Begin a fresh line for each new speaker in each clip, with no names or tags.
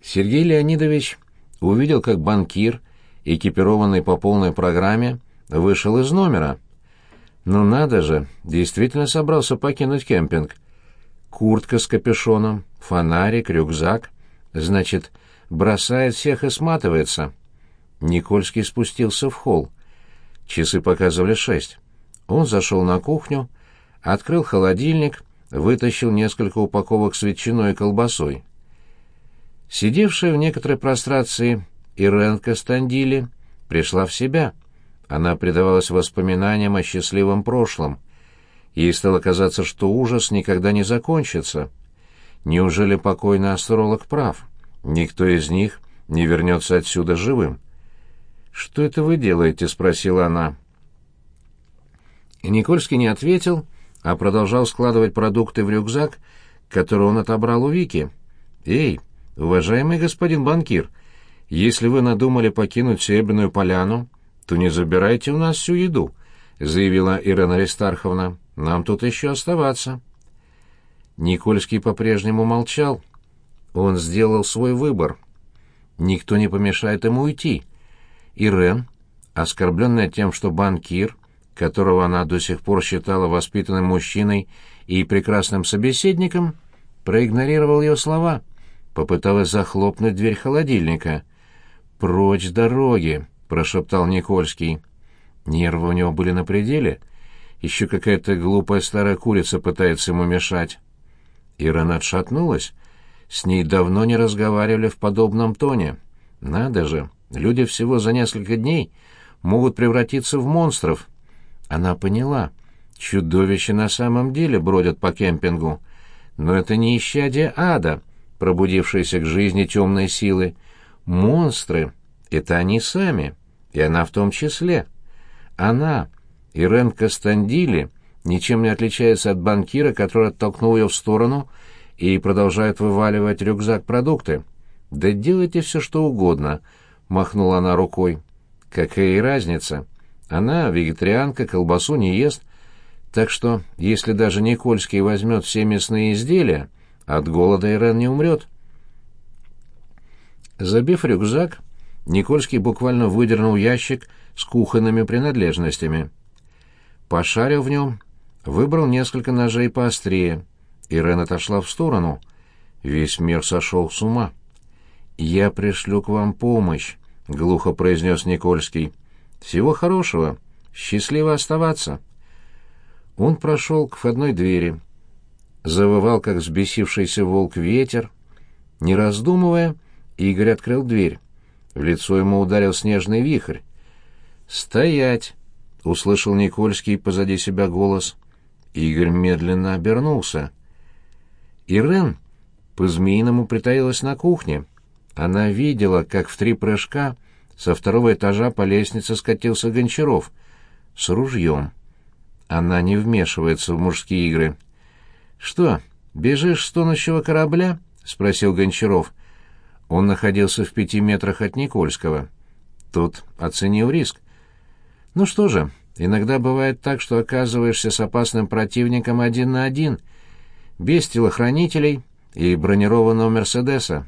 Сергей Леонидович увидел, как банкир, экипированный по полной программе, вышел из номера. Ну надо же, действительно собрался покинуть кемпинг. Куртка с капюшоном, фонарик, рюкзак. Значит, бросает всех и сматывается. Никольский спустился в холл. Часы показывали 6. Он зашел на кухню, открыл холодильник, вытащил несколько упаковок с ветчиной и колбасой. Сидевшая в некоторой прострации Ирен Костандили пришла в себя. Она предавалась воспоминаниям о счастливом прошлом. Ей стало казаться, что ужас никогда не закончится. Неужели покойный астролог прав? Никто из них не вернется отсюда живым. «Что это вы делаете?» — спросила она. И Никольский не ответил, а продолжал складывать продукты в рюкзак, который он отобрал у Вики. «Эй, уважаемый господин банкир, если вы надумали покинуть Серебряную поляну, то не забирайте у нас всю еду», — заявила Ирена Аристарховна. «Нам тут еще оставаться». Никольский по-прежнему молчал. Он сделал свой выбор. Никто не помешает ему уйти. Ирен, оскорбленная тем, что банкир, которого она до сих пор считала воспитанным мужчиной и прекрасным собеседником, проигнорировал ее слова, попыталась захлопнуть дверь холодильника. «Прочь с дороги!» — прошептал Никольский. Нервы у него были на пределе. Еще какая-то глупая старая курица пытается ему мешать. Ирена отшатнулась. С ней давно не разговаривали в подобном тоне. Надо же, люди всего за несколько дней могут превратиться в монстров. Она поняла, чудовища на самом деле бродят по кемпингу. Но это не исчадие ада, пробудившиеся к жизни темной силы. Монстры — это они сами, и она в том числе. Она, Ирен Костандили, ничем не отличается от банкира, который оттолкнул ее в сторону и продолжает вываливать рюкзак продукты. «Да делайте все, что угодно», — махнула она рукой. «Какая и разница? Она вегетарианка, колбасу не ест, так что, если даже Никольский возьмет все мясные изделия, от голода Ирен не умрет». Забив рюкзак, Никольский буквально выдернул ящик с кухонными принадлежностями. Пошарил в нем, выбрал несколько ножей поострее. Ирен отошла в сторону. Весь мир сошел с ума. «Я пришлю к вам помощь», — глухо произнес Никольский. «Всего хорошего. Счастливо оставаться». Он прошел к входной двери. Завывал, как взбесившийся волк, ветер. Не раздумывая, Игорь открыл дверь. В лицо ему ударил снежный вихрь. «Стоять!» — услышал Никольский позади себя голос. Игорь медленно обернулся. Ирен по-змеиному притаилась на кухне. Она видела, как в 3 прыжка со 2-го этажа по лестнице скатился Гончаров с ружьем. Она не вмешивается в мужские игры. «Что, бежишь с тонущего корабля?» — спросил Гончаров. Он находился в 5 метрах от Никольского. Тот оценил риск. «Ну что же, иногда бывает так, что оказываешься с опасным противником 1 на 1, без телохранителей и бронированного «Мерседеса».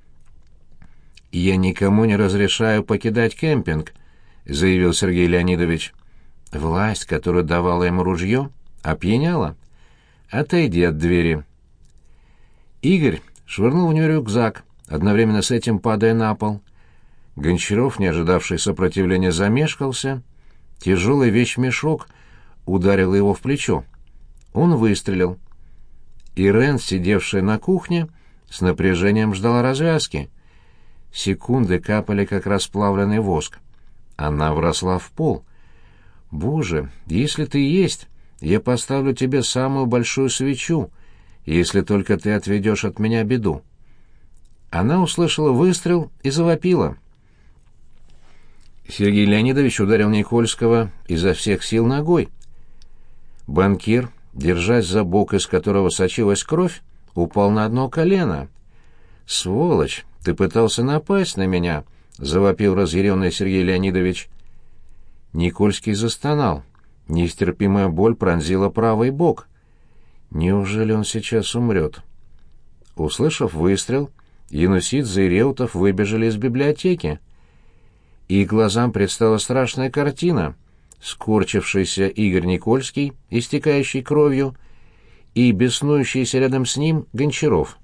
«Я никому не разрешаю покидать кемпинг», — заявил Сергей Леонидович. Власть, которую давала ему ружье, опьяняла. «Отойди от двери». Игорь швырнул в нее рюкзак, одновременно с этим падая на пол. Гончаров, не ожидавший сопротивления, замешкался. Тяжелый вещмешок ударил его в плечо. Он выстрелил. Ирен, сидевшая на кухне, с напряжением ждала развязки. Секунды капали, как расплавленный воск. Она вросла в пол. «Боже, если ты есть, я поставлю тебе самую большую свечу, если только ты отведешь от меня беду». Она услышала выстрел и завопила. Сергей Леонидович ударил Никольского изо всех сил ногой. Банкир, держась за бок, из которого сочилась кровь, упал на одно колено. «Сволочь, ты пытался напасть на меня!» — завопил разъяренный Сергей Леонидович. Никольский застонал. Нестерпимая боль пронзила правый бок. Неужели он сейчас умрет? Услышав выстрел, Янусидзе и Реутов выбежали из библиотеки. И глазам предстала страшная картина: скорчившийся Игорь Никольский, истекающий кровью, и беснующийся рядом с ним Гончаров.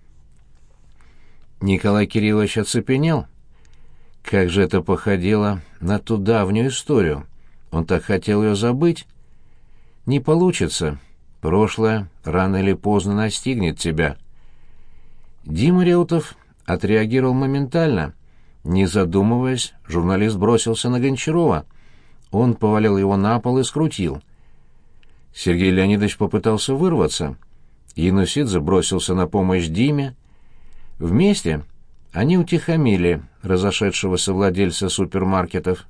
Николай Кириллович оцепенел. Как же это походило на ту давнюю историю. Он так хотел ее забыть. Не получится. Прошлое рано или поздно настигнет тебя. Дима Реутов отреагировал моментально. Не задумываясь, журналист бросился на Гончарова. Он повалил его на пол и скрутил. Сергей Леонидович попытался вырваться. Янусидзе бросился на помощь Диме. Вместе они утихомили разошедшегося владельца супермаркетов.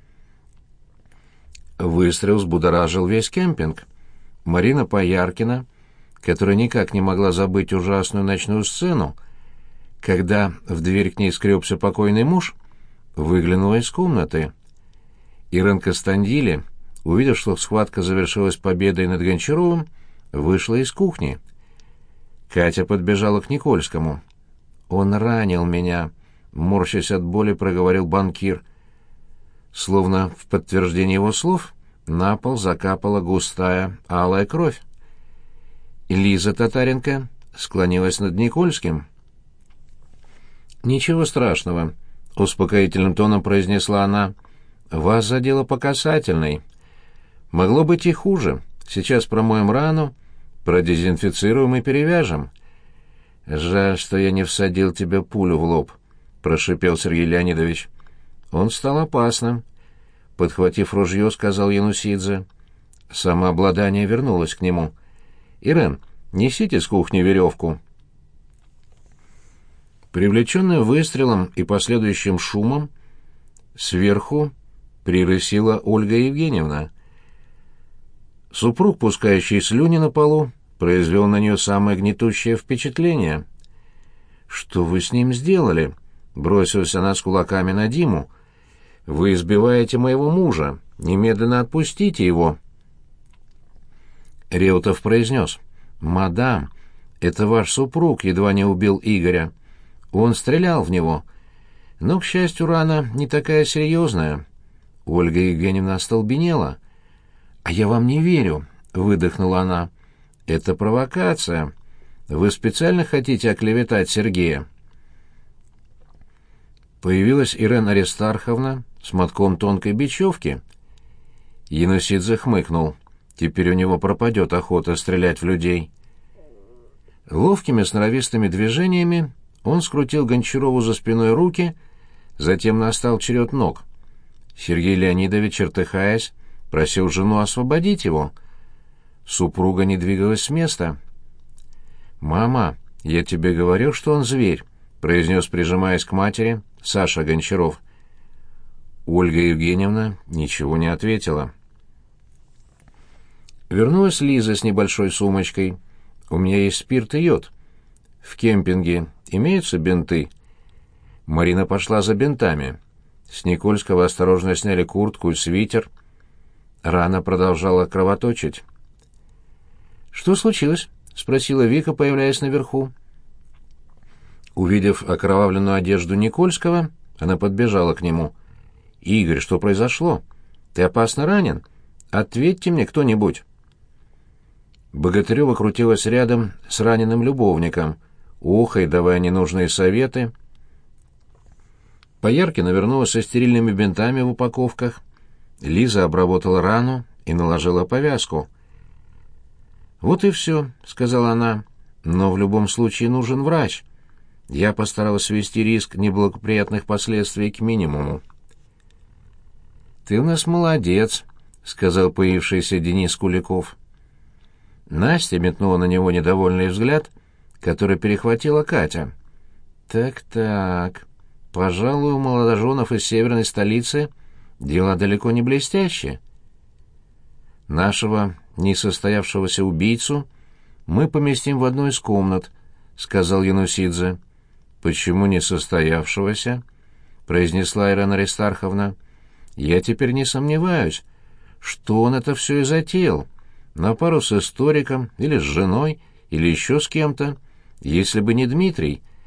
Выстрел взбудоражил весь кемпинг. Марина Пояркина, которая никак не могла забыть ужасную ночную сцену, когда в дверь к ней скребся покойный муж, выглянула из комнаты. Ирен Костандили, увидев, что схватка завершилась победой над Гончаровым, вышла из кухни. Катя подбежала к Никольскому. «Он ранил меня», — морщась от боли, проговорил банкир. Словно в подтверждение его слов на пол закапала густая алая кровь. Лиза Татаренко склонилась над Никольским. «Ничего страшного», — успокоительным тоном произнесла она. «Вас задело по касательной. Могло быть и хуже. Сейчас промоем рану, продезинфицируем и перевяжем». «Жаль, что я не всадил тебе пулю в лоб», — прошипел Сергей Леонидович. «Он стал опасным», — подхватив ружье, сказал Янусидзе. Самообладание вернулось к нему. «Ирен, несите с кухни веревку». Привлеченная выстрелом и последующим шумом, сверху прирысила Ольга Евгеньевна. Супруг, пускающий слюни на полу, произвел на нее самое гнетущее впечатление. «Что вы с ним сделали?» — бросилась она с кулаками на Диму. «Вы избиваете моего мужа. Немедленно отпустите его». Реутов произнес: «Мадам, это ваш супруг едва не убил Игоря. Он стрелял в него. Но, к счастью, рана не такая серьезная». Ольга Евгеньевна остолбенела. «А я вам не верю», — выдохнула она. «Это провокация. Вы специально хотите оклеветать Сергея?» Появилась Ирена Аристарховна с мотком тонкой бечевки. Янусидзе хмыкнул. Теперь у него пропадет охота стрелять в людей. Ловкими сноровистыми движениями он скрутил Гончарову за спиной руки, затем настал черед ног. Сергей Леонидович, чертыхаясь, просил жену освободить его. Супруга не двигалась с места. «Мама, я тебе говорил, что он зверь», — произнес, прижимаясь к матери, Саша Гончаров. Ольга Евгеньевна ничего не ответила. Вернулась Лиза с небольшой сумочкой. «У меня есть спирт и йод. В кемпинге имеются бинты?» Марина пошла за бинтами. С Никольского осторожно сняли куртку и свитер. Рана продолжала кровоточить. «Что случилось?» — спросила Вика, появляясь наверху. Увидев окровавленную одежду Никольского, она подбежала к нему. «Игорь, что произошло? Ты опасно ранен? Ответьте мне кто-нибудь». Богатырева крутилась рядом с раненым любовником, охая, давая ненужные советы. Пояркина вернулась со стерильными бинтами в упаковках. Лиза обработала рану и наложила повязку. «Вот и все», — сказала она, — «но в любом случае нужен врач. Я постаралась свести риск неблагоприятных последствий к минимуму». «Ты у нас молодец», — сказал появившийся Денис Куликов. Настя метнула на него недовольный взгляд, который перехватила Катя. «Так-так, пожалуй, у молодоженов из северной столицы дела далеко не блестящие. Нашего несостоявшегося убийцу мы поместим в одну из комнат», — сказал Янусидзе. «Почему несостоявшегося?» — произнесла Ирена Аристарховна. «Я теперь не сомневаюсь, что он это все и затеял, на пару с историком или с женой, или еще с кем-то. Если бы не Дмитрий,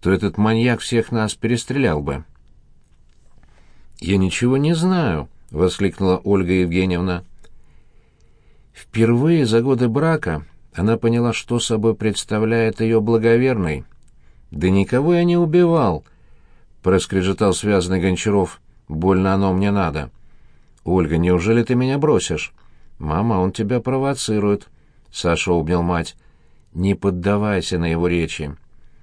то этот маньяк всех нас перестрелял бы». «Я ничего не знаю», — воскликнула Ольга Евгеньевна. Впервые за годы брака она поняла, что собой представляет ее благоверный. «Да никого я не убивал», — проскрежетал связанный Гончаров. «Больно оно мне надо». «Ольга, неужели ты меня бросишь?» «Мама, он тебя провоцирует», — Саша обнял мать. «Не поддавайся на его речи».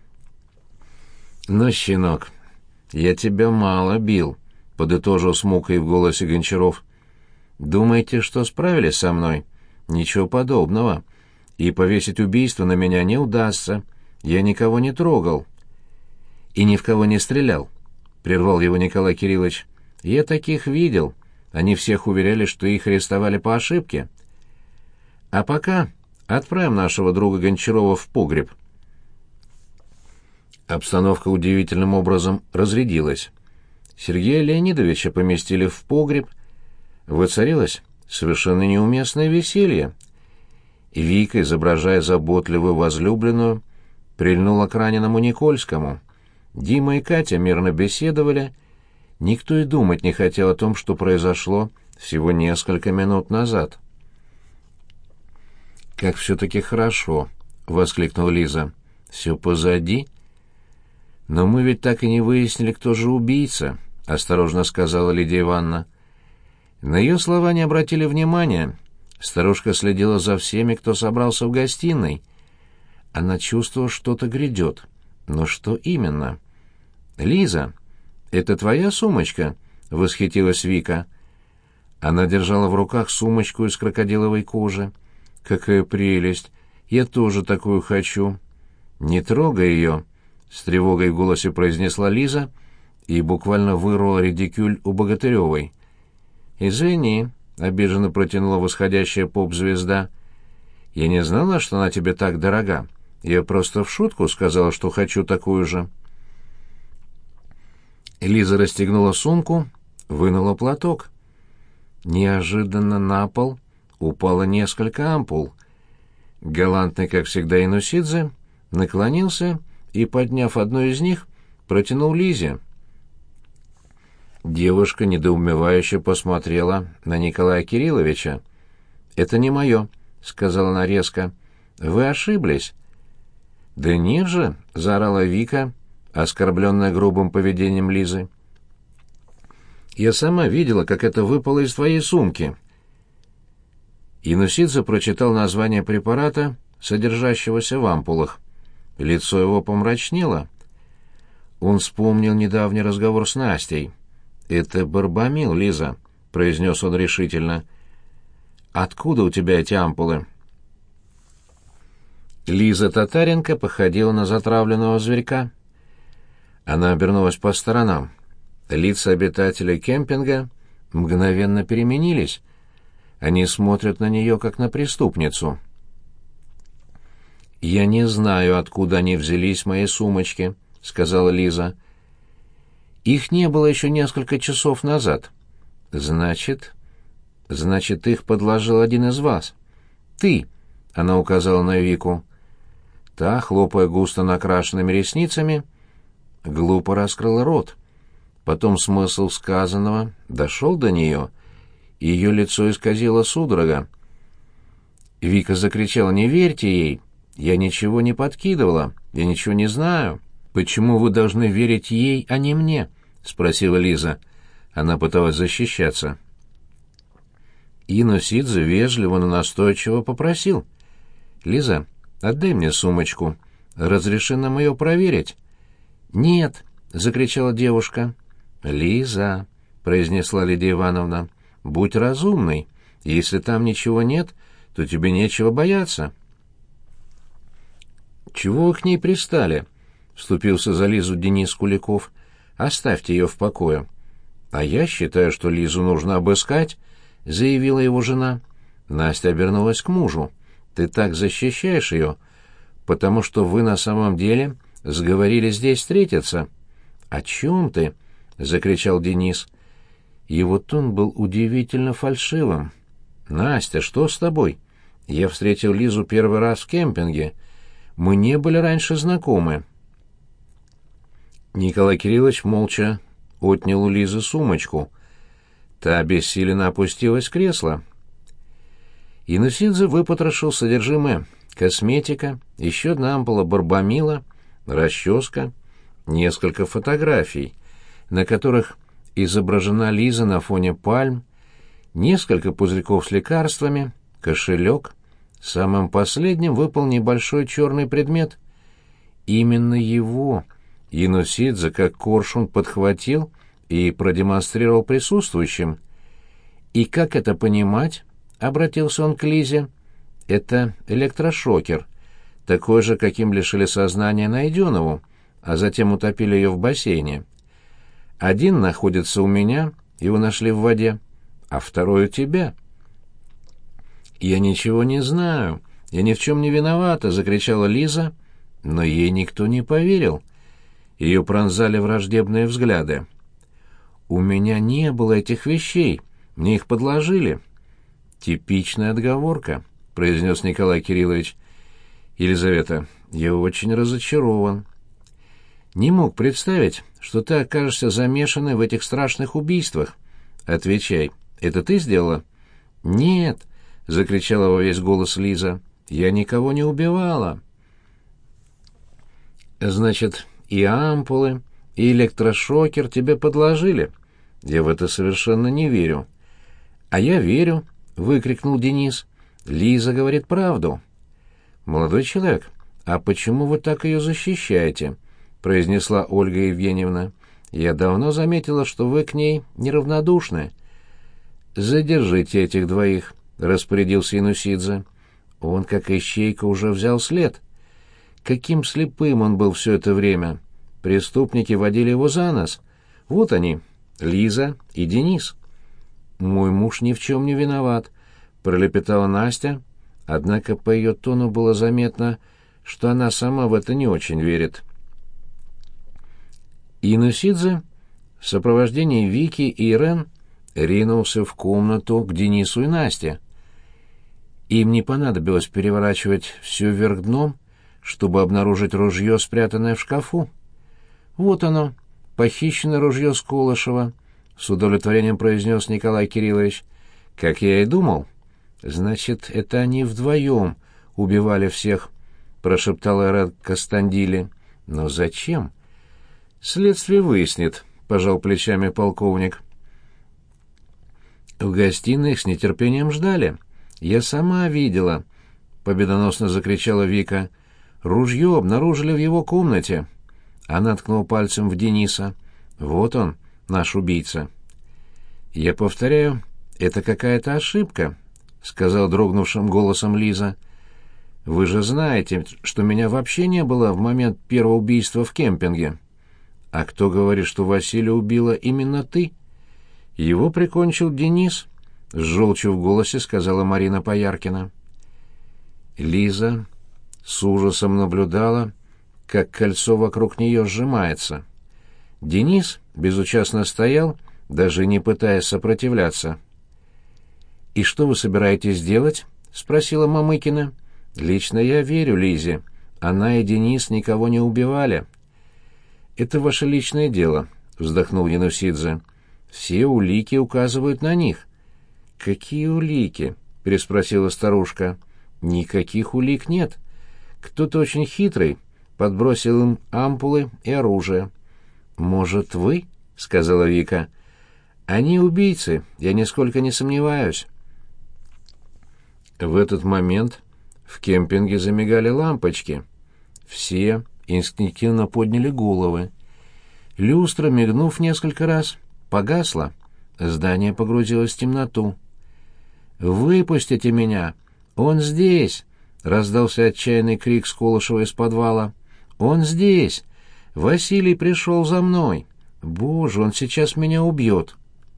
«Ну, щенок, я тебя мало бил», — подытожил с мукой в голосе Гончаров. «Думаете, что справились со мной? Ничего подобного. И повесить убийство на меня не удастся. Я никого не трогал». «И ни в кого не стрелял», — прервал его Николай Кириллович. «Я таких видел. Они всех уверяли, что их арестовали по ошибке. А пока отправим нашего друга Гончарова в погреб». Обстановка удивительным образом разрядилась. Сергея Леонидовича поместили в погреб. Воцарилось совершенно неуместное веселье. Вика, изображая заботливую возлюбленную, прильнула к раненому Никольскому. Дима и Катя мирно беседовали. Никто и думать не хотел о том, что произошло всего несколько минут назад. «Как все-таки хорошо!» — воскликнула Лиза. «Все позади?» «Но мы ведь так и не выяснили, кто же убийца», — осторожно сказала Лидия Ивановна. На ее слова не обратили внимания. Старушка следила за всеми, кто собрался в гостиной. Она чувствовала, что-то грядет. Но что именно? «Лиза, это твоя сумочка?» — восхитилась Вика. Она держала в руках сумочку из крокодиловой кожи. «Какая прелесть! Я тоже такую хочу!» «Не трогай ее!» — с тревогой в голосе произнесла Лиза и буквально вырвала редикюль у Богатыревой. «Извини», — обиженно протянула восходящая поп-звезда. «Я не знала, что она тебе так дорога. Я просто в шутку сказала, что хочу такую же». Лиза расстегнула сумку, вынула платок. Неожиданно на пол упало несколько ампул. Галантный, как всегда, Инусидзе наклонился и, подняв одну из них, протянул Лизе. Девушка недоумевающе посмотрела на Николая Кирилловича. «Это не мое», — сказала она резко. «Вы ошиблись». «Да нет же», — заорала Вика, оскорбленная грубым поведением Лизы. «Я сама видела, как это выпало из твоей сумки». Инусидзе прочитал название препарата, содержащегося в ампулах. Лицо его помрачнело. Он вспомнил недавний разговор с Настей. «Это барбамил, Лиза», — произнес он решительно. «Откуда у тебя эти ампулы?» Лиза Татаренко походила на затравленного зверька. Она обернулась по сторонам. Лица обитателей кемпинга мгновенно переменились. Они смотрят на нее, как на преступницу. «Я не знаю, откуда они взялись в моей сумочке», — сказала Лиза. «Их не было еще несколько часов назад». «Значит, их подложил один из вас». «Ты», — она указала на Вику. Та, хлопая густо накрашенными ресницами, глупо раскрыла рот. Потом смысл сказанного дошел до нее, и ее лицо исказило судорога. Вика закричала: «Не верьте ей! Я ничего не подкидывала, я ничего не знаю». «Почему вы должны верить ей, а не мне?» — спросила Лиза. Она пыталась защищаться. Инусидзе вежливо, но настойчиво попросил: «Лиза, отдай мне сумочку. Разреши нам ее проверить». «Нет», — закричала девушка. «Лиза», — произнесла Лидия Ивановна, — «будь разумной. Если там ничего нет, то тебе нечего бояться». «Чего вы к ней пристали?» — вступился за Лизу Денис Куликов. «Оставьте ее в покое». «А я считаю, что Лизу нужно обыскать», — заявила его жена. Настя обернулась к мужу. «Ты так защищаешь ее, потому что вы на самом деле сговорились здесь встретиться». «О чем ты?» — закричал Денис. Его тон был удивительно фальшивым. «Настя, что с тобой? Я встретил Лизу первый раз в кемпинге. Мы не были раньше знакомы». Николай Кириллович молча отнял у Лизы сумочку. Та обессиленно опустилась в кресло. Иносидзе выпотрошил содержимое: косметика, еще одна ампула барбамила, расческа, несколько фотографий, на которых изображена Лиза на фоне пальм, несколько пузырьков с лекарствами, кошелек. Самым последним выпал небольшой черный предмет. Именно его Иносидзе, как коршун, подхватил и продемонстрировал присутствующим. «И как это понимать?» — обратился он к Лизе. «Это электрошокер, такой же, каким лишили сознания Найденову, а затем утопили ее в бассейне. Один находится у меня, его нашли в воде, а второй у тебя». «Я ничего не знаю, я ни в чем не виновата», — закричала Лиза, но ей никто не поверил. Ее пронзали враждебные взгляды. «У меня не было этих вещей, мне их подложили». «Типичная отговорка», — произнес Николай Кириллович. «Елизавета, я очень разочарован. Не мог представить, что ты окажешься замешанной в этих страшных убийствах. Отвечай, это ты сделала?» «Нет», — закричала во весь голос Лиза, — «я никого не убивала». «Значит, и ампулы, и электрошокер тебе подложили? Я в это совершенно не верю». «А я верю», — выкрикнул Денис. «Лиза говорит правду». «Молодой человек, а почему вы так ее защищаете?» — произнесла Ольга Евгеньевна. «Я давно заметила, что вы к ней неравнодушны». «Задержите этих двоих», — распорядился Иносидзе. Он, как ищейка, уже взял след. Каким слепым он был все это время. Преступники водили его за нос. Вот они, Лиза и Денис. «Мой муж ни в чем не виноват», — пролепетала Настя, однако по ее тону было заметно, что она сама в это не очень верит. Иносидзе в сопровождении Вики и Ирен ринулся в комнату к Денису и Насте. Им не понадобилось переворачивать все вверх дном, чтобы обнаружить ружье, спрятанное в шкафу. «Вот оно, похищенное ружье Сколышева», — с удовлетворением произнес Николай Кириллович. «Как я и думал». «Значит, это они вдвоем убивали всех», — прошептал Эрет Кастандили. «Но зачем?» «Следствие выяснит», — пожал плечами полковник. В гостиной их с нетерпением ждали. «Я сама видела», — победоносно закричала Вика. «Ружье обнаружили в его комнате». Она ткнула пальцем в Дениса. «Вот он, наш убийца». «Я повторяю, это какая-то ошибка», — сказал дрогнувшим голосом Лиза. «Вы же знаете, что меня вообще не было в момент первого убийства в кемпинге». «А кто говорит, что Василия убила именно ты?» «Его прикончил Денис», — с желчью в голосе сказала Марина Пояркина. Лиза с ужасом наблюдала, как кольцо вокруг нее сжимается. Денис безучастно стоял, даже не пытаясь сопротивляться. «И что вы собираетесь делать?» — спросила Мамыкина. «Лично я верю Лизе. Она и Денис никого не убивали». «Это ваше личное дело», — вздохнул Янусидзе. «Все улики указывают на них». «Какие улики?» — переспросила старушка. «Никаких улик нет. Кто-то очень хитрый подбросил им ампулы и оружие». «Может, вы?» — сказала Вика. «Они убийцы, я нисколько не сомневаюсь». В этот момент в кемпинге замигали лампочки. Все инстинктивно подняли головы. Люстра, мигнув несколько раз, погасла. Здание погрузилось в темноту. «Выпустите меня! Он здесь!» — раздался отчаянный крик Сколышева из подвала. «Он здесь! Василий пришел за мной! Боже, он сейчас меня убьет!»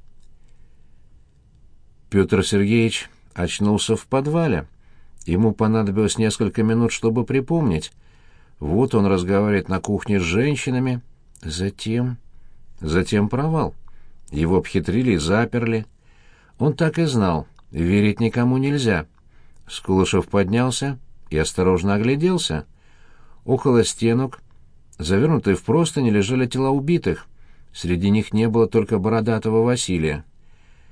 Петр Сергеевич очнулся в подвале. Ему понадобилось несколько минут, чтобы припомнить. Вот он разговаривает на кухне с женщинами. Затем провал. Его обхитрили и заперли. Он так и знал. Верить никому нельзя. Скулышев поднялся и осторожно огляделся. Около стенок завернутые в простыни, лежали тела убитых. Среди них не было только бородатого Василия.